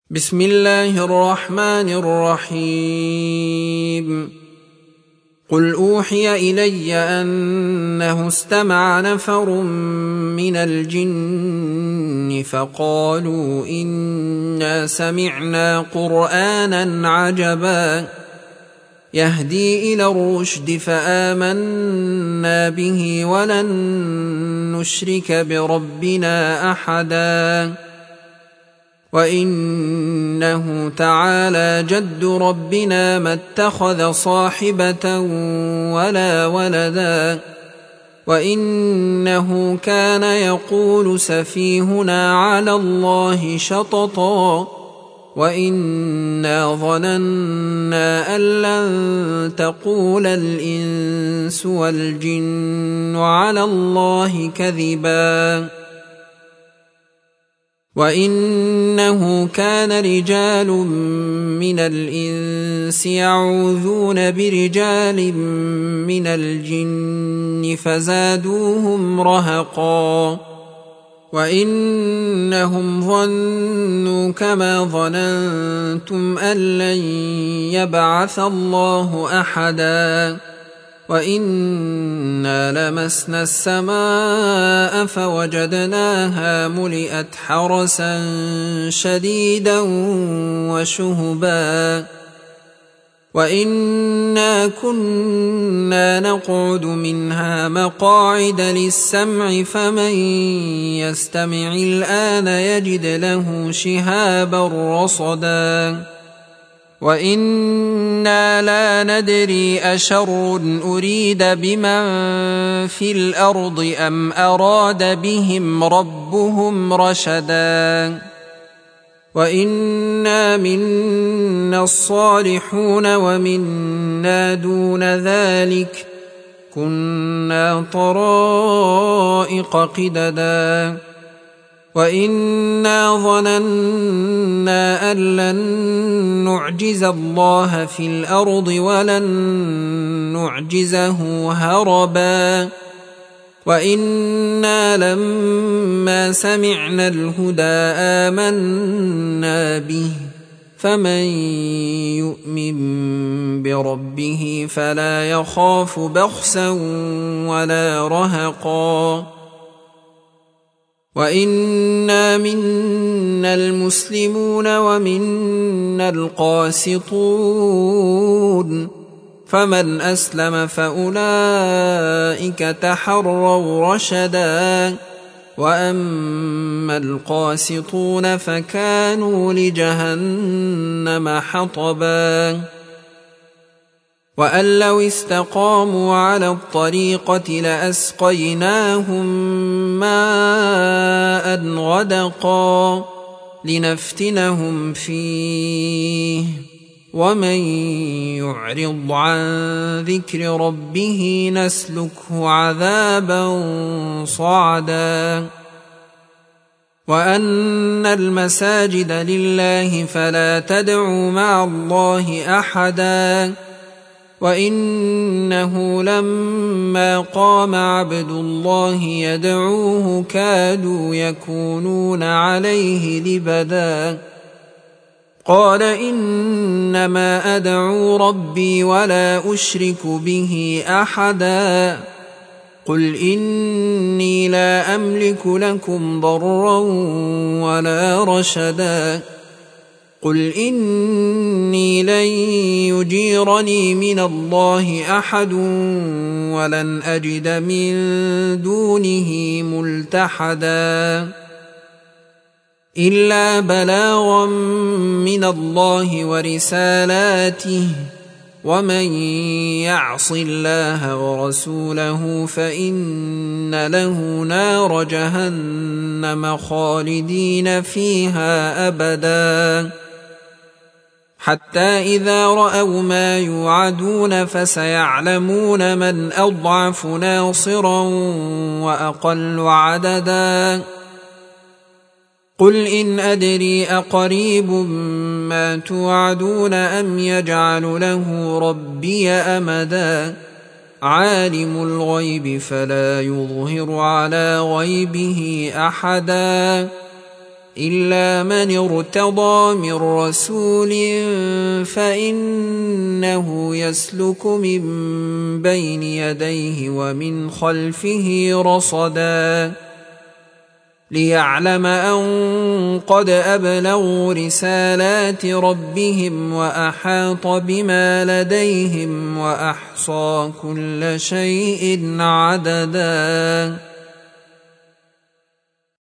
بسم الله الرحمن الرحيم. قل أوحي إلي أنه استمع نفر من الجن فقالوا إنا سمعنا قرآنا عجبا يهدي إلى الرشد فآمنا به ولن نشرك بربنا أحدا وإنه تعالى جد ربنا ما اتخذ صاحبة ولا ولدا وإنه كان يقول سفيهنا على الله شططا وإنا ظننا أن لن تقول الإنس والجن على الله كذبا وإنه كان رجال من الإنس يعوذون برجال من الجن فزادوهم رهقا وإنهم ظنوا كما ظننتم أن لن يبعث الله أحدا وإنا لمسنا السماء فوجدناها ملئت حرسا شديدا وشهبا وإنا كنا نقعد منها مقاعد للسمع فمن يستمع الآن يجد له شهابا رصدا وإنا لا ندري أشر أريد بمن في الأرض أم أراد بهم ربهم رشدا وإنا منا الصالحون ومنا دون ذلك كنا طرائق قددا وإنا ظننا أن لن نعجز الله في الأرض ولن نعجزه هربا وإنا لما سمعنا الهدى آمنا به فمن يؤمن بربه فلا يخاف بخسا ولا رهقا وإنا منا المسلمون ومنا القاسطون فمن أسلم فأولئك تحروا رشدا وأما القاسطون فكانوا لجهنم حطبا وأن لو استقاموا على الطريقة لأسقيناهم ماء غدقا لنفتنهم فيه ومن يعرض عن ذكر ربه نسلكه عذابا صعدا وأن المساجد لله فلا تدعوا مع الله أحدا وإنه لما قام عبد الله يدعوه كادوا يكونون عليه لبدا قال إنما أدعو ربي ولا أشرك به أحدا قل إني لا أملك لكم ضرا ولا رشدا قل إني لن يجيرني من الله أحد ولن أجد من دونه ملتحدا إلا بلاغا من الله ورسالاته ومن يعص الله ورسوله فإن له نار جهنم خالدين فيها أبدا حتى إذا رأوا ما يوعدون فسيعلمون من أضعف ناصرا وأقل عددا قل إن أدري أقريب ما توعدون أم يجعل له ربي أمدا عالم الغيب فلا يظهر على غيبه أحدا إلا من ارتضى من رسول فإنه يسلك من بين يديه ومن خلفه رصدا ليعلم أن قد أبلغوا رسالات ربهم وأحاط بما لديهم وأحصى كل شيء عددا.